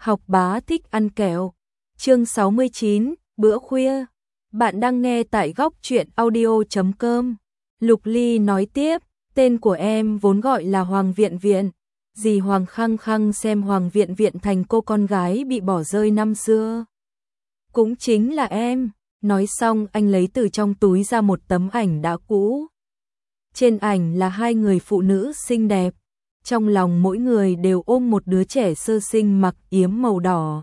Học bá thích ăn kẹo. Chương 69, bữa khuya. Bạn đang nghe tại góc truyện audio.com. Lục Ly nói tiếp, tên của em vốn gọi là Hoàng Viện Viện. Dì Hoàng khăng khăng xem Hoàng Viện Viện thành cô con gái bị bỏ rơi năm xưa. Cũng chính là em. Nói xong anh lấy từ trong túi ra một tấm ảnh đã cũ. Trên ảnh là hai người phụ nữ xinh đẹp. Trong lòng mỗi người đều ôm một đứa trẻ sơ sinh mặc yếm màu đỏ.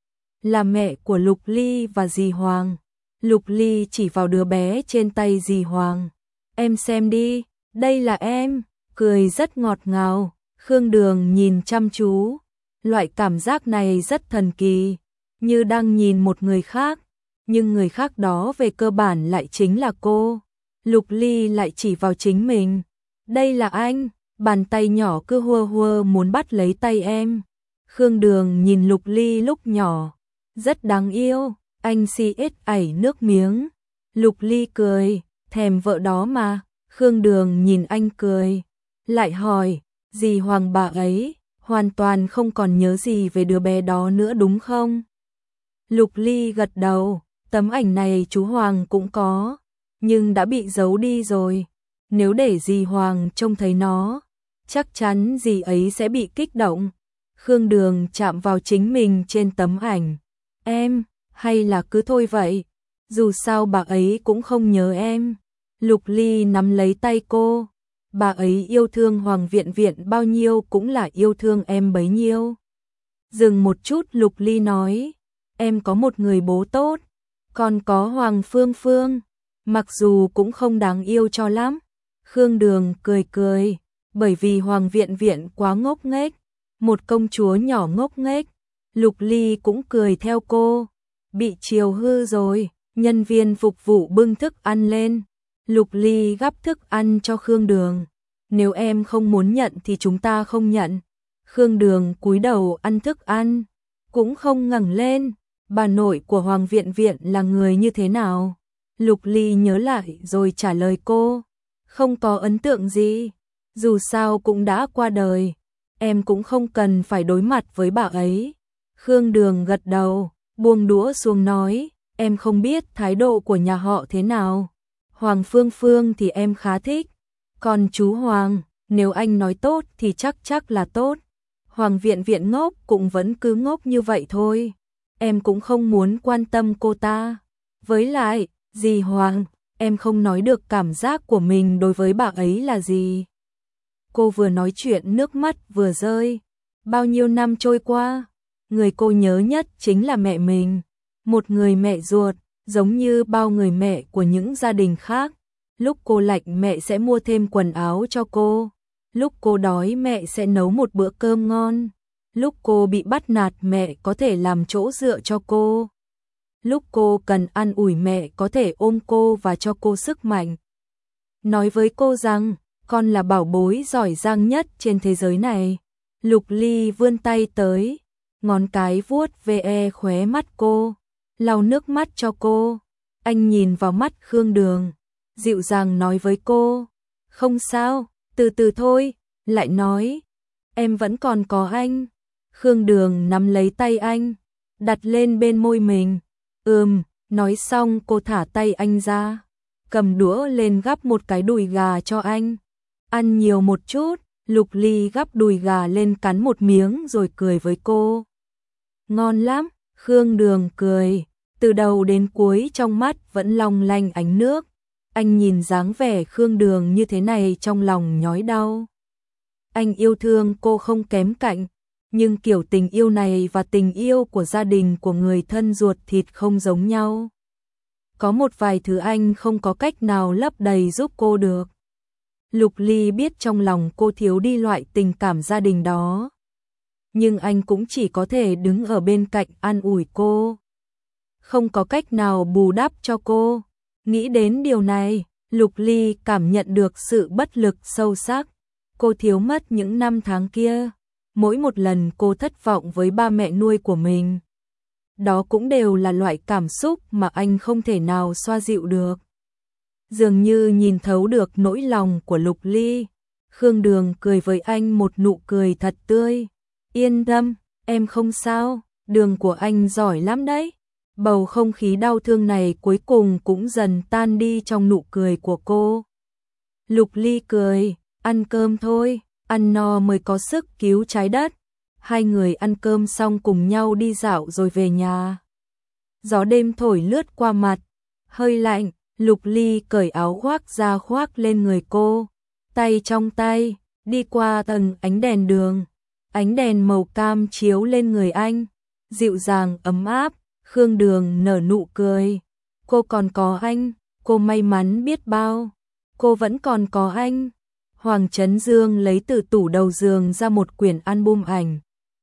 Là mẹ của Lục Ly và dì Hoàng. Lục Ly chỉ vào đứa bé trên tay dì Hoàng. Em xem đi, đây là em, cười rất ngọt ngào. Khương Đường nhìn chăm chú. Loại cảm giác này rất thần kỳ, như đang nhìn một người khác. Nhưng người khác đó về cơ bản lại chính là cô. Lục Ly lại chỉ vào chính mình. Đây là anh. Bàn tay nhỏ cứ hua hua muốn bắt lấy tay em. Khương Đường nhìn Lục Ly lúc nhỏ. Rất đáng yêu. Anh si ít ảy nước miếng. Lục Ly cười. Thèm vợ đó mà. Khương Đường nhìn anh cười. Lại hỏi. Dì Hoàng bà ấy hoàn toàn không còn nhớ gì về đứa bé đó nữa đúng không? Lục Ly gật đầu. Tấm ảnh này chú Hoàng cũng có. Nhưng đã bị giấu đi rồi. Nếu để dì Hoàng trông thấy nó, chắc chắn dì ấy sẽ bị kích động. Khương Đường chạm vào chính mình trên tấm ảnh. Em, hay là cứ thôi vậy? Dù sao bà ấy cũng không nhớ em. Lục Ly nắm lấy tay cô. Bà ấy yêu thương Hoàng Viện Viện bao nhiêu cũng là yêu thương em bấy nhiêu. Dừng một chút Lục Ly nói. Em có một người bố tốt. Còn có Hoàng Phương Phương. Mặc dù cũng không đáng yêu cho lắm. Khương Đường cười cười. Bởi vì Hoàng Viện Viện quá ngốc nghếch. Một công chúa nhỏ ngốc nghếch. Lục Ly cũng cười theo cô. Bị chiều hư rồi. Nhân viên phục vụ bưng thức ăn lên. Lục Ly gắp thức ăn cho Khương Đường. Nếu em không muốn nhận thì chúng ta không nhận. Khương Đường cúi đầu ăn thức ăn. Cũng không ngẩng lên. Bà nội của Hoàng Viện Viện là người như thế nào? Lục Ly nhớ lại rồi trả lời cô. Không có ấn tượng gì. Dù sao cũng đã qua đời. Em cũng không cần phải đối mặt với bà ấy. Khương Đường gật đầu, buông đũa xuống nói. Em không biết thái độ của nhà họ thế nào. Hoàng Phương Phương thì em khá thích. Còn chú Hoàng, nếu anh nói tốt thì chắc là tốt. Hoàng Viện Viện ngốc cũng vẫn cứ ngốc như vậy thôi. Em cũng không muốn quan tâm cô ta. Với lại, dì Hoàng, em không nói được cảm giác của mình đối với bà ấy là gì. Cô vừa nói chuyện nước mắt vừa rơi. Bao nhiêu năm trôi qua, người cô nhớ nhất chính là mẹ mình. Một người mẹ ruột, giống như bao người mẹ của những gia đình khác. Lúc cô lạnh mẹ sẽ mua thêm quần áo cho cô. Lúc cô đói mẹ sẽ nấu một bữa cơm ngon. Lúc cô bị bắt nạt mẹ có thể làm chỗ dựa cho cô. Lúc cô cần an ủi mẹ có thể ôm cô và cho cô sức mạnh. Nói với cô rằng, con là bảo bối giỏi giang nhất trên thế giới này. Lục Ly vươn tay tới, ngón cái vuốt ve khóe mắt cô, lau nước mắt cho cô. Anh nhìn vào mắt Khương Đường, dịu dàng nói với cô, không sao, từ từ thôi, lại nói, em vẫn còn có anh. Khương Đường nắm lấy tay anh, đặt lên bên môi mình. Nói xong cô thả tay anh ra, cầm đũa lên gắp một cái đùi gà cho anh. Ăn nhiều một chút. Lục Ly gắp đùi gà lên cắn một miếng rồi cười với cô. Ngon lắm. Khương Đường cười, từ đầu đến cuối trong mắt vẫn long lanh ánh nước. Anh nhìn dáng vẻ Khương Đường như thế này trong lòng nhói đau. Anh yêu thương cô không kém cạnh, nhưng kiểu tình yêu này và tình yêu của gia đình của người thân ruột thịt không giống nhau. Có một vài thứ anh không có cách nào lấp đầy giúp cô được. Lục Ly biết trong lòng cô thiếu đi loại tình cảm gia đình đó. Nhưng anh cũng chỉ có thể đứng ở bên cạnh an ủi cô. Không có cách nào bù đắp cho cô. Nghĩ đến điều này, Lục Ly cảm nhận được sự bất lực sâu sắc. Cô thiếu mất những năm tháng kia. Mỗi một lần cô thất vọng với ba mẹ nuôi của mình. Đó cũng đều là loại cảm xúc mà anh không thể nào xoa dịu được. Dường như nhìn thấu được nỗi lòng của Lục Ly. Khương Đường cười với anh một nụ cười thật tươi. Yên tâm, em không sao. đường của anh giỏi lắm đấy. Bầu không khí đau thương này cuối cùng cũng dần tan đi trong nụ cười của cô. Lục Ly cười, ăn cơm thôi, ăn no mới có sức cứu trái đất. Hai người ăn cơm xong cùng nhau đi dạo rồi về nhà. Gió đêm thổi lướt qua mặt, hơi lạnh, Lục Ly cởi áo khoác ra khoác lên người cô. Tay trong tay, đi qua tầng ánh đèn đường. Ánh đèn màu cam chiếu lên người anh, dịu dàng ấm áp. Khương Đường nở nụ cười. Cô còn có anh, cô may mắn biết bao. Cô vẫn còn có anh. Hoàng Chấn Dương lấy từ tủ đầu giường ra một quyển album ảnh.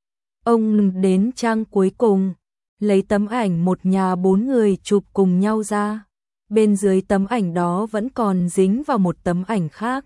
Ông đến trang cuối cùng, lấy tấm ảnh một nhà 4 người chụp cùng nhau ra. Bên dưới tấm ảnh đó vẫn còn dính vào một tấm ảnh khác.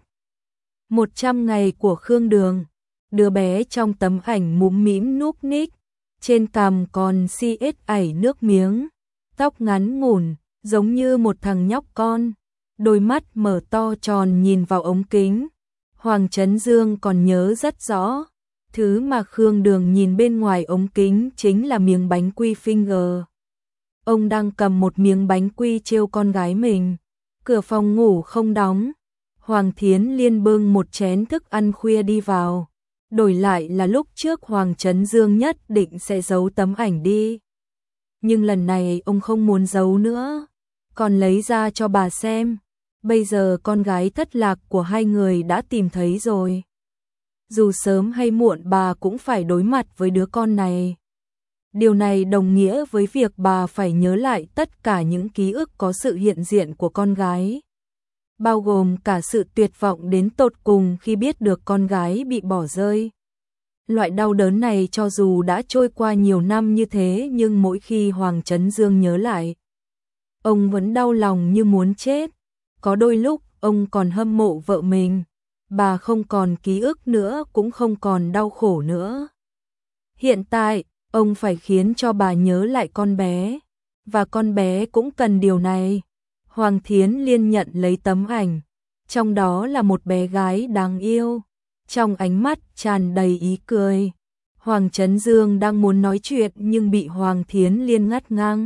100 ngày của Khương Đường. Đứa bé trong tấm ảnh mũm mĩm núp ních, trên cằm còn xiết nước miếng, tóc ngắn ngủn, giống như một thằng nhóc con, đôi mắt mở to tròn nhìn vào ống kính. Hoàng Chấn Dương còn nhớ rất rõ, thứ mà Khương Đường nhìn bên ngoài ống kính chính là miếng bánh quy finger. Ông đang cầm một miếng bánh quy trêu con gái mình. Cửa phòng ngủ không đóng, Hoàng Thiến Liên bưng một chén thức ăn khuya đi vào. Đổi lại là lúc trước Hoàng Chấn Dương nhất định sẽ giấu tấm ảnh đi. Nhưng lần này ông không muốn giấu nữa, còn lấy ra cho bà xem. Bây giờ con gái thất lạc của hai người đã tìm thấy rồi. Dù sớm hay muộn bà cũng phải đối mặt với đứa con này. Điều này đồng nghĩa với việc bà phải nhớ lại tất cả những ký ức có sự hiện diện của con gái, bao gồm cả sự tuyệt vọng đến tột cùng khi biết được con gái bị bỏ rơi. Loại đau đớn này cho dù đã trôi qua nhiều năm như thế nhưng mỗi khi Hoàng Chấn Dương nhớ lại, ông vẫn đau lòng như muốn chết. Có đôi lúc ông còn hâm mộ vợ mình, bà không còn ký ức nữa cũng không còn đau khổ nữa. Hiện tại, ông phải khiến cho bà nhớ lại con bé, và con bé cũng cần điều này. Hoàng Thiến Liên nhận lấy tấm ảnh, trong đó là một bé gái đáng yêu, trong ánh mắt tràn đầy ý cười. Hoàng Chấn Dương đang muốn nói chuyện nhưng bị Hoàng Thiến Liên ngắt ngang.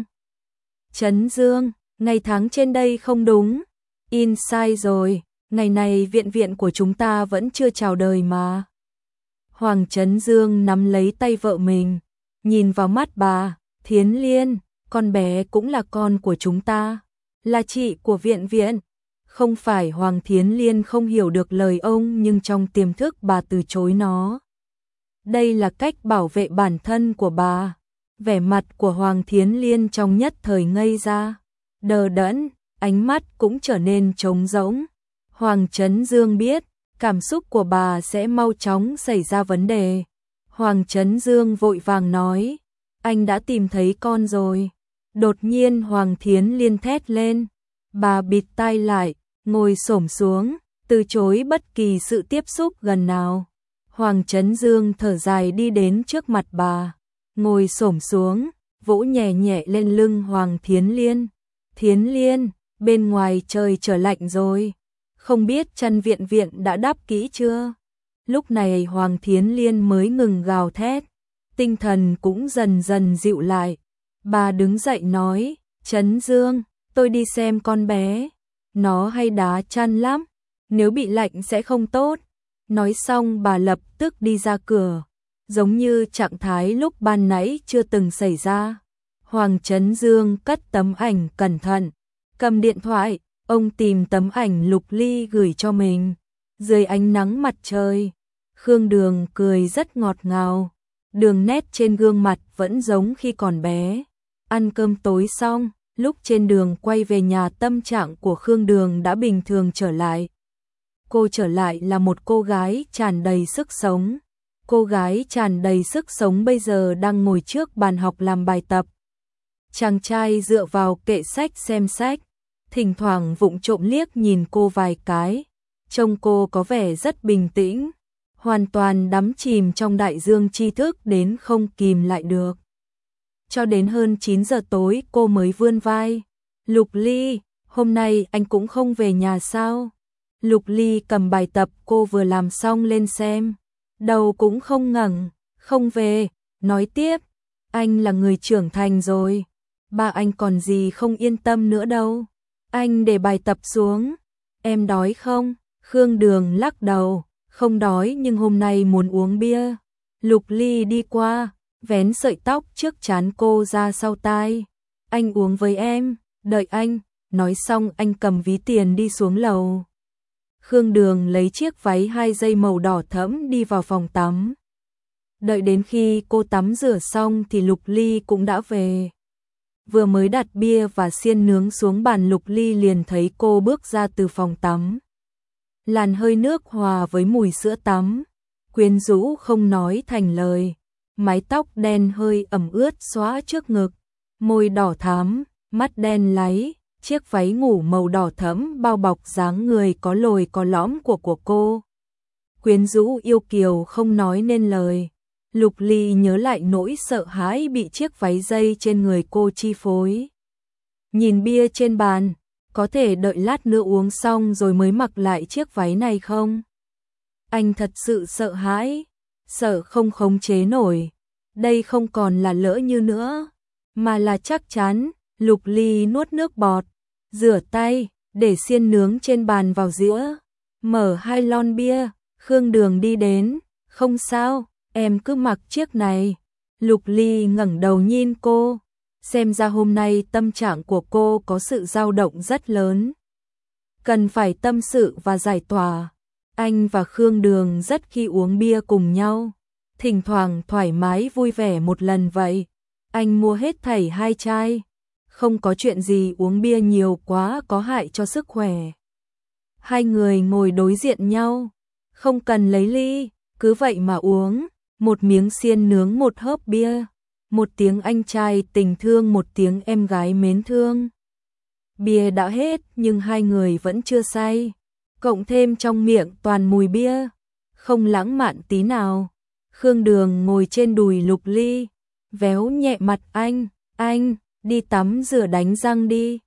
Chấn Dương, ngày tháng trên đây không đúng, in sai rồi, ngày này viện của chúng ta vẫn chưa chào đời mà. Hoàng Chấn Dương nắm lấy tay vợ mình, nhìn vào mắt bà, Thiến Liên, con bé cũng là con của chúng ta, là chị của viện. Không phải Hoàng Thiến Liên không hiểu được lời ông nhưng trong tiềm thức bà từ chối nó. Đây là cách bảo vệ bản thân của bà. Vẻ mặt của Hoàng Thiến Liên trong nhất thời ngây ra, đờ đẫn, ánh mắt cũng trở nên trống rỗng. Hoàng Chấn Dương biết, cảm xúc của bà sẽ mau chóng xảy ra vấn đề. Hoàng Chấn Dương vội vàng nói, anh đã tìm thấy con rồi. Đột nhiên Hoàng Thiến Liên thét lên, bà bịt tai lại, ngồi xổm xuống, từ chối bất kỳ sự tiếp xúc gần nào. Hoàng Chấn Dương thở dài đi đến trước mặt bà, ngồi xổm xuống, vỗ nhẹ nhẹ lên lưng Hoàng Thiến Liên. Thiến Liên, bên ngoài trời trở lạnh rồi, không biết chăn viện đã đắp kỹ chưa? Lúc này Hoàng Thiến Liên mới ngừng gào thét, tinh thần cũng dần dần dịu lại. Bà đứng dậy nói, Chấn Dương, tôi đi xem con bé, nó hay đá chăn lắm, nếu bị lạnh sẽ không tốt. Nói xong bà lập tức đi ra cửa, giống như trạng thái lúc ban nãy chưa từng xảy ra. Hoàng Chấn Dương cất tấm ảnh cẩn thận, cầm điện thoại, ông tìm tấm ảnh Lục Ly gửi cho mình. Dưới ánh nắng mặt trời, Khương Đường cười rất ngọt ngào, đường nét trên gương mặt vẫn giống khi còn bé. Ăn cơm tối xong, lúc trên đường quay về nhà tâm trạng của Khương Đường đã bình thường trở lại. Cô trở lại là một cô gái tràn đầy sức sống. Cô gái tràn đầy sức sống bây giờ đang ngồi trước bàn học làm bài tập. Chàng trai dựa vào kệ sách xem sách, thỉnh thoảng vụng trộm liếc nhìn cô vài cái. Trông cô có vẻ rất bình tĩnh, hoàn toàn đắm chìm trong đại dương tri thức đến không kìm lại được. Cho đến hơn 9 giờ tối cô mới vươn vai. Lục Ly, hôm nay anh cũng không về nhà sao? Lục Ly cầm bài tập cô vừa làm xong lên xem, đầu cũng không ngẩng, không về, nói tiếp, Anh là người trưởng thành rồi, ba anh còn gì không yên tâm nữa đâu. Anh để bài tập xuống. Em đói không? Khương Đường lắc đầu, không đói nhưng hôm nay muốn uống bia. Lục Ly đi qua, vén sợi tóc trước trán cô ra sau tai. Anh uống với em, đợi anh. Nói xong anh cầm ví tiền đi xuống lầu. Khương Đường lấy chiếc váy 2 dây màu đỏ thẫm đi vào phòng tắm. Đợi đến khi cô tắm rửa xong thì Lục Ly cũng đã về. Vừa mới đặt bia và xiên nướng xuống bàn, Lục Ly liền thấy cô bước ra từ phòng tắm. Làn hơi nước hòa với mùi sữa tắm, quyến rũ không nói thành lời. Mái tóc đen hơi ẩm ướt xõa trước ngực, môi đỏ thắm, mắt đen láy, chiếc váy ngủ màu đỏ thẫm bao bọc dáng người có lồi có lõm của cô. Quyến rũ yêu kiều không nói nên lời. Lục Ly nhớ lại nỗi sợ hãi bị chiếc váy dây trên người cô chi phối. Nhìn bia trên bàn, có thể đợi lát nữa uống xong rồi mới mặc lại chiếc váy này không? Anh thật sự sợ hãi, sợ không khống chế nổi. Đây không còn là lỡ như nữa, mà là chắc chắn. Lục Ly nuốt nước bọt, rửa tay, để xiên nướng trên bàn vào dĩa, mở 2 lon bia. Khương Đường đi đến, không sao, em cứ mặc chiếc này. Lục Ly ngẩng đầu nhìn cô, xem ra hôm nay tâm trạng của cô có sự dao động rất lớn. Cần phải tâm sự và giải tỏa. Anh và Khương Đường rất khi uống bia cùng nhau, thỉnh thoảng thoải mái vui vẻ một lần vậy. Anh mua hết thảy 2 chai. Không có chuyện gì uống bia nhiều quá có hại cho sức khỏe. Hai người ngồi đối diện nhau, không cần lấy ly, cứ vậy mà uống. Một miếng xiên nướng, một hớp bia, một tiếng anh trai tình thương, một tiếng em gái mến thương. Bia đã hết nhưng hai người vẫn chưa say, cộng thêm trong miệng toàn mùi bia, không lãng mạn tí nào. Khương Đường ngồi trên đùi Lục Ly, véo nhẹ mặt anh, đi tắm rửa đánh răng đi.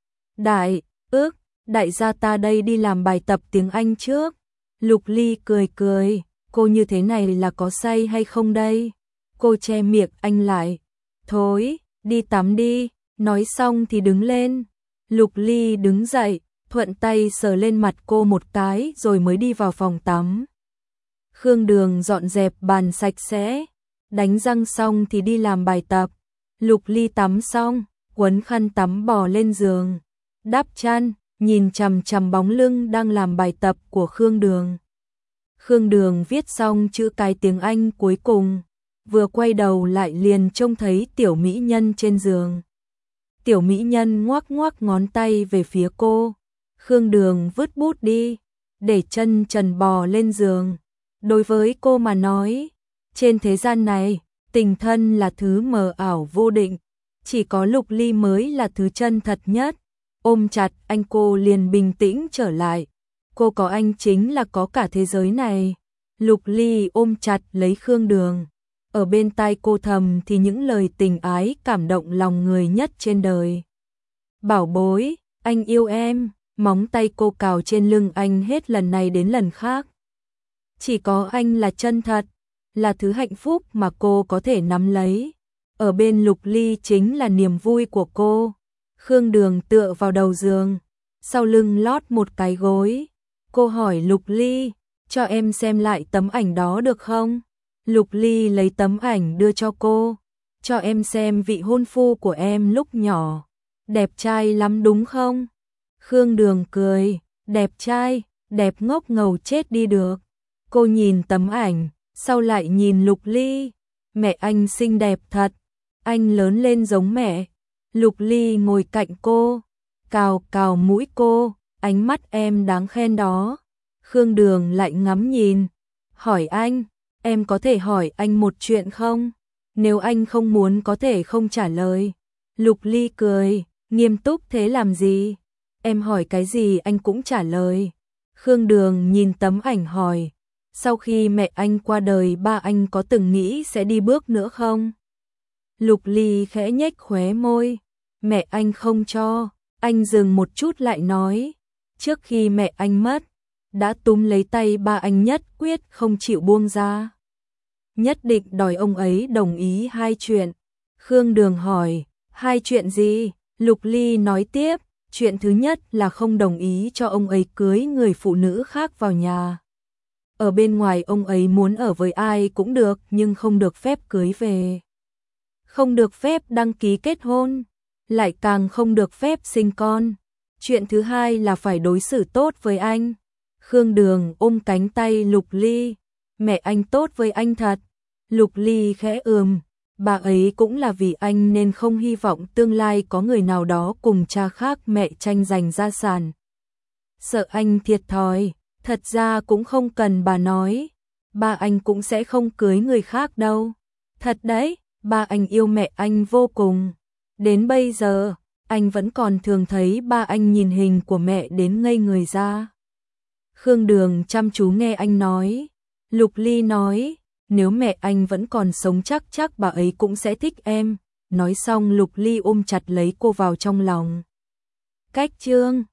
Đại gia ta đây đi làm bài tập tiếng Anh trước. Lục Ly cười, cô như thế này là có say hay không đây? Cô che miệng anh lại. Thôi, đi tắm đi. Nói xong thì đứng lên. Lục Ly đứng dậy, thuận tay sờ lên mặt cô một cái rồi mới đi vào phòng tắm. Khương Đường dọn dẹp bàn sạch sẽ, đánh răng xong thì đi làm bài tập. Lục Ly tắm xong, quấn khăn tắm bò lên giường, đắp chăn, nhìn chằm chằm bóng lưng đang làm bài tập của Khương Đường. Khương Đường viết xong chữ cái tiếng Anh cuối cùng, vừa quay đầu lại liền trông thấy Tiểu Mỹ Nhân trên giường. Tiểu Mỹ Nhân ngoắc ngoắc ngón tay về phía cô. Khương Đường vứt bút đi, để chân trần bò lên giường. Đối với cô mà nói, trên thế gian này, tình thân là thứ mờ ảo vô định, chỉ có Lục Ly mới là thứ chân thật nhất. Ôm chặt anh cô liền bình tĩnh trở lại. Cô có anh chính là có cả thế giới này. Lục Ly ôm chặt lấy Khương Đường, ở bên tai cô thầm thì những lời tình ái cảm động lòng người nhất trên đời. Bảo bối, anh yêu em. Móng tay cô cào trên lưng anh hết lần này đến lần khác. Chỉ có anh là chân thật, là thứ hạnh phúc mà cô có thể nắm lấy. Ở bên Lục Ly chính là niềm vui của cô. Khương Đường tựa vào đầu giường, sau lưng lót một cái gối. Cô hỏi Lục Ly, cho em xem lại tấm ảnh đó được không? Lục Ly lấy tấm ảnh đưa cho cô. Cho em xem vị hôn phu của em lúc nhỏ. Đẹp trai lắm đúng không? Khương Đường cười, đẹp trai, đẹp ngốc ngầu chết đi được. Cô nhìn tấm ảnh, sau lại nhìn Lục Ly. Mẹ anh xinh đẹp thật, anh lớn lên giống mẹ. Lục Ly ngồi cạnh cô, cào cào mũi cô, ánh mắt em đáng khen đó. Khương Đường lại ngắm nhìn, hỏi anh, em có thể hỏi anh một chuyện không? Nếu anh không muốn có thể không trả lời. Lục Ly cười, nghiêm túc thế làm gì? Em hỏi cái gì anh cũng trả lời. Khương Đường nhìn tấm ảnh hỏi, sau khi mẹ anh qua đời ba anh có từng nghĩ sẽ đi bước nữa không? Lục Ly khẽ nhếch khóe môi, mẹ anh không cho. Anh dừng một chút lại nói, trước khi mẹ anh mất, đã túm lấy tay ba anh nhất quyết không chịu buông ra. Nhất định đòi ông ấy đồng ý hai chuyện. Khương Đường hỏi, hai chuyện gì? Lục Ly nói tiếp, chuyện thứ nhất là không đồng ý cho ông ấy cưới người phụ nữ khác vào nhà. Ở bên ngoài ông ấy muốn ở với ai cũng được nhưng không được phép cưới về. Không được phép đăng ký kết hôn, lại càng không được phép sinh con. Chuyện thứ hai là phải đối xử tốt với anh. Khương Đường ôm cánh tay Lục Ly, mẹ anh tốt với anh thật. Lục Ly khẽ bà ấy cũng là vì anh nên không hy vọng tương lai có người nào đó cùng cha khác mẹ tranh giành gia sản. Sợ anh thiệt thòi, thật ra cũng không cần bà nói, ba anh cũng sẽ không cưới người khác đâu. Thật đấy, ba anh yêu mẹ anh vô cùng. Đến bây giờ, anh vẫn còn thường thấy ba anh nhìn hình của mẹ đến ngây người ra. Khương Đường chăm chú nghe anh nói. Lục Ly nói, nếu mẹ anh vẫn còn sống chắc bà ấy cũng sẽ thích em. Nói xong Lục Ly ôm chặt lấy cô vào trong lòng. Cách chương